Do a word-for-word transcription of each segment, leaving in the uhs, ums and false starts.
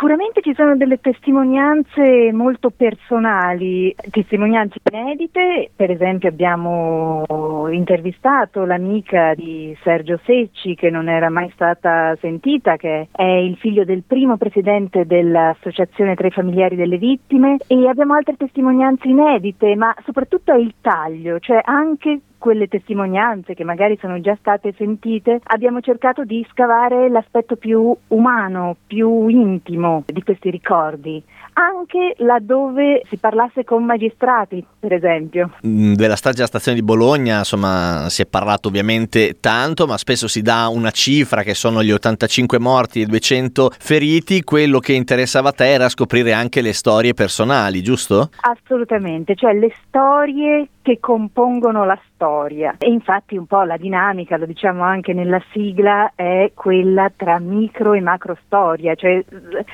Sicuramente ci sono delle testimonianze molto personali, testimonianze inedite. Per esempio abbiamo intervistato l'amica di Sergio Secci, che non era mai stata sentita, che è il figlio del primo presidente dell'Associazione tra i familiari delle vittime, e abbiamo altre testimonianze inedite, ma soprattutto è il taglio, cioè anche quelle testimonianze che magari sono già state sentite, abbiamo cercato di scavare l'aspetto più umano, più intimo di questi ricordi, anche laddove si parlasse con magistrati, per esempio. Della strage alla stazione di Bologna, insomma, si è parlato ovviamente tanto, ma spesso si dà una cifra che sono gli ottantacinque morti e duecento feriti. Quello che interessava a te era scoprire anche le storie personali, giusto? Assolutamente, cioè le storie che compongono la storia, e infatti un po' la dinamica, lo diciamo anche nella sigla, è quella tra micro e macro storia, cioè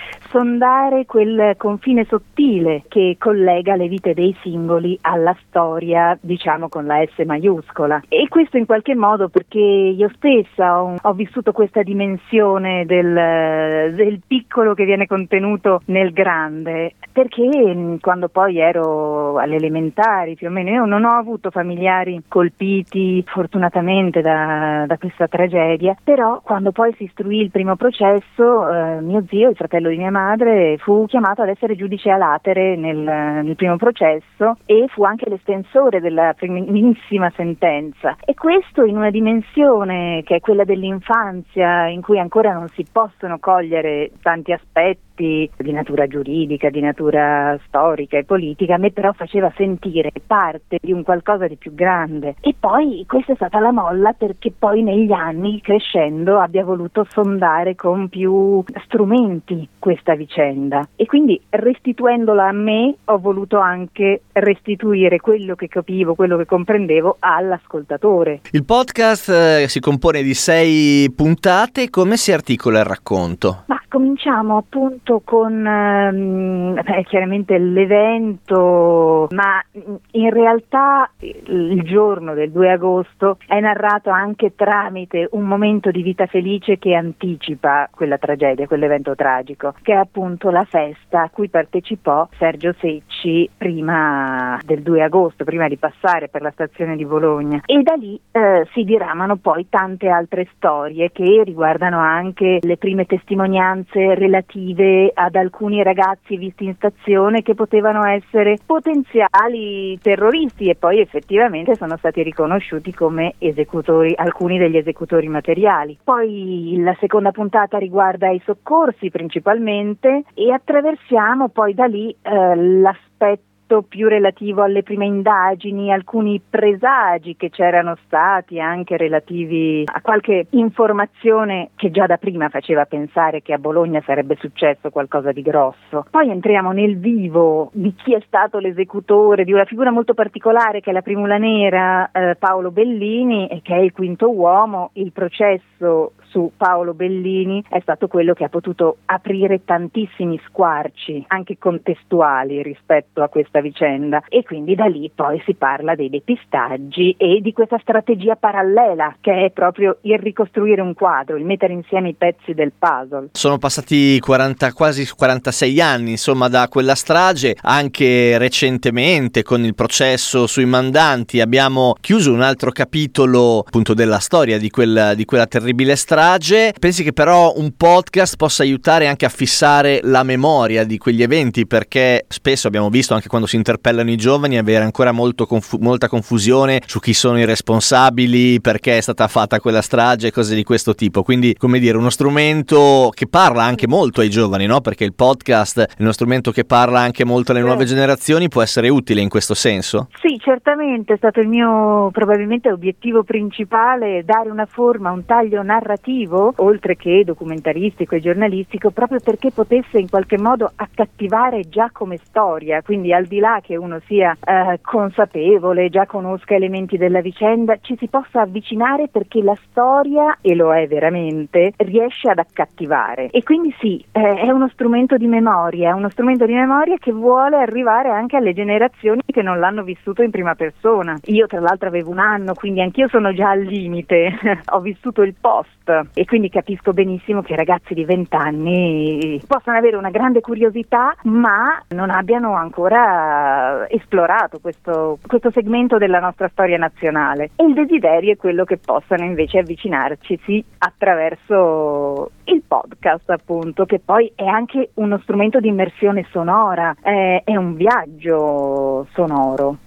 sondare quel confine sottile che collega le vite dei singoli alla storia, diciamo con la S maiuscola. E questo in qualche modo perché io stessa ho, ho vissuto questa dimensione del, del piccolo che viene contenuto nel grande, perché quando poi ero alle elementari più o meno, io non ho avuto familiari colpiti fortunatamente da, da questa tragedia, però quando poi si istruì il primo processo, eh, mio zio, il fratello di mia madre, fu chiamato ad essere giudice a latere nel, nel primo processo e fu anche l'estensore della primissima sentenza, e questo in una dimensione che è quella dell'infanzia, in cui ancora non si possono cogliere tanti aspetti di natura giuridica, di natura storica e politica. A me però faceva sentire parte di un qualcosa di più grande, e poi questa è stata la molla perché poi negli anni, crescendo, abbia voluto sondare con più strumenti questa vicenda, e quindi restituendola a me ho voluto anche restituire quello che capivo, quello che comprendevo all'ascoltatore. Il podcast eh, si compone di sei puntate. Come si articola il racconto? Ma cominciamo appunto con ehm, beh, chiaramente l'evento, ma in realtà il giorno del due agosto è narrato anche tramite un momento di vita felice che anticipa quella tragedia, quell'evento tragico, che è appunto la festa a cui partecipò Sergio Secci prima del due agosto, prima di passare per la stazione di Bologna, e da lì eh, si diramano poi tante altre storie che riguardano anche le prime testimonianze relative ad alcuni ragazzi visti in stazione che potevano essere potenziali terroristi, e poi effettivamente sono stati riconosciuti come esecutori, alcuni degli esecutori materiali. Poi la seconda puntata riguarda i soccorsi principalmente, e attraversiamo poi da lì eh, l'aspetto più relativo alle prime indagini, alcuni presagi che c'erano stati anche relativi a qualche informazione che già da prima faceva pensare che a Bologna sarebbe successo qualcosa di grosso. Poi entriamo nel vivo di chi è stato l'esecutore, di una figura molto particolare che è la Primula Nera, eh, Paolo Bellini, e che è il quinto uomo. Il processo su Paolo Bellini è stato quello che ha potuto aprire tantissimi squarci, anche contestuali, rispetto a questa vicenda, e quindi da lì poi si parla dei depistaggi e di questa strategia parallela che è proprio il ricostruire un quadro, il mettere insieme i pezzi del puzzle. Sono passati quaranta, quasi quarantasei anni insomma da quella strage. Anche recentemente con il processo sui mandanti abbiamo chiuso un altro capitolo appunto della storia di quella, di quella terribile strage. Pensi che però un podcast possa aiutare anche a fissare la memoria di quegli eventi? Perché spesso abbiamo visto, anche quando si interpellano i giovani, avere ancora molto confu- molta confusione su chi sono i responsabili, perché è stata fatta quella strage e cose di questo tipo. Quindi, come dire, uno strumento che parla anche molto ai giovani, no? Perché il podcast è uno strumento che parla anche molto alle nuove generazioni, può essere utile in questo senso? Sì, certamente è stato il mio probabilmente obiettivo principale, dare una forma, un taglio narrativo, oltre che documentaristico e giornalistico, proprio perché potesse in qualche modo accattivare già come storia, quindi al di là che uno sia eh, consapevole, già conosca elementi della vicenda, ci si possa avvicinare perché la storia, e lo è veramente, riesce ad accattivare. E quindi sì, eh, è uno strumento di memoria, è uno strumento di memoria che vuole arrivare anche alle generazioni che non l'hanno vissuto in prima persona. Io tra l'altro avevo un anno, quindi anch'io sono già al limite, ho vissuto il post e quindi capisco benissimo che i ragazzi di venti anni possano avere una grande curiosità ma non abbiano ancora esplorato questo, questo segmento della nostra storia nazionale, e il desiderio è quello che possano invece avvicinarci sì, attraverso il podcast, appunto, che poi è anche uno strumento di immersione sonora, è, è un viaggio sonoro.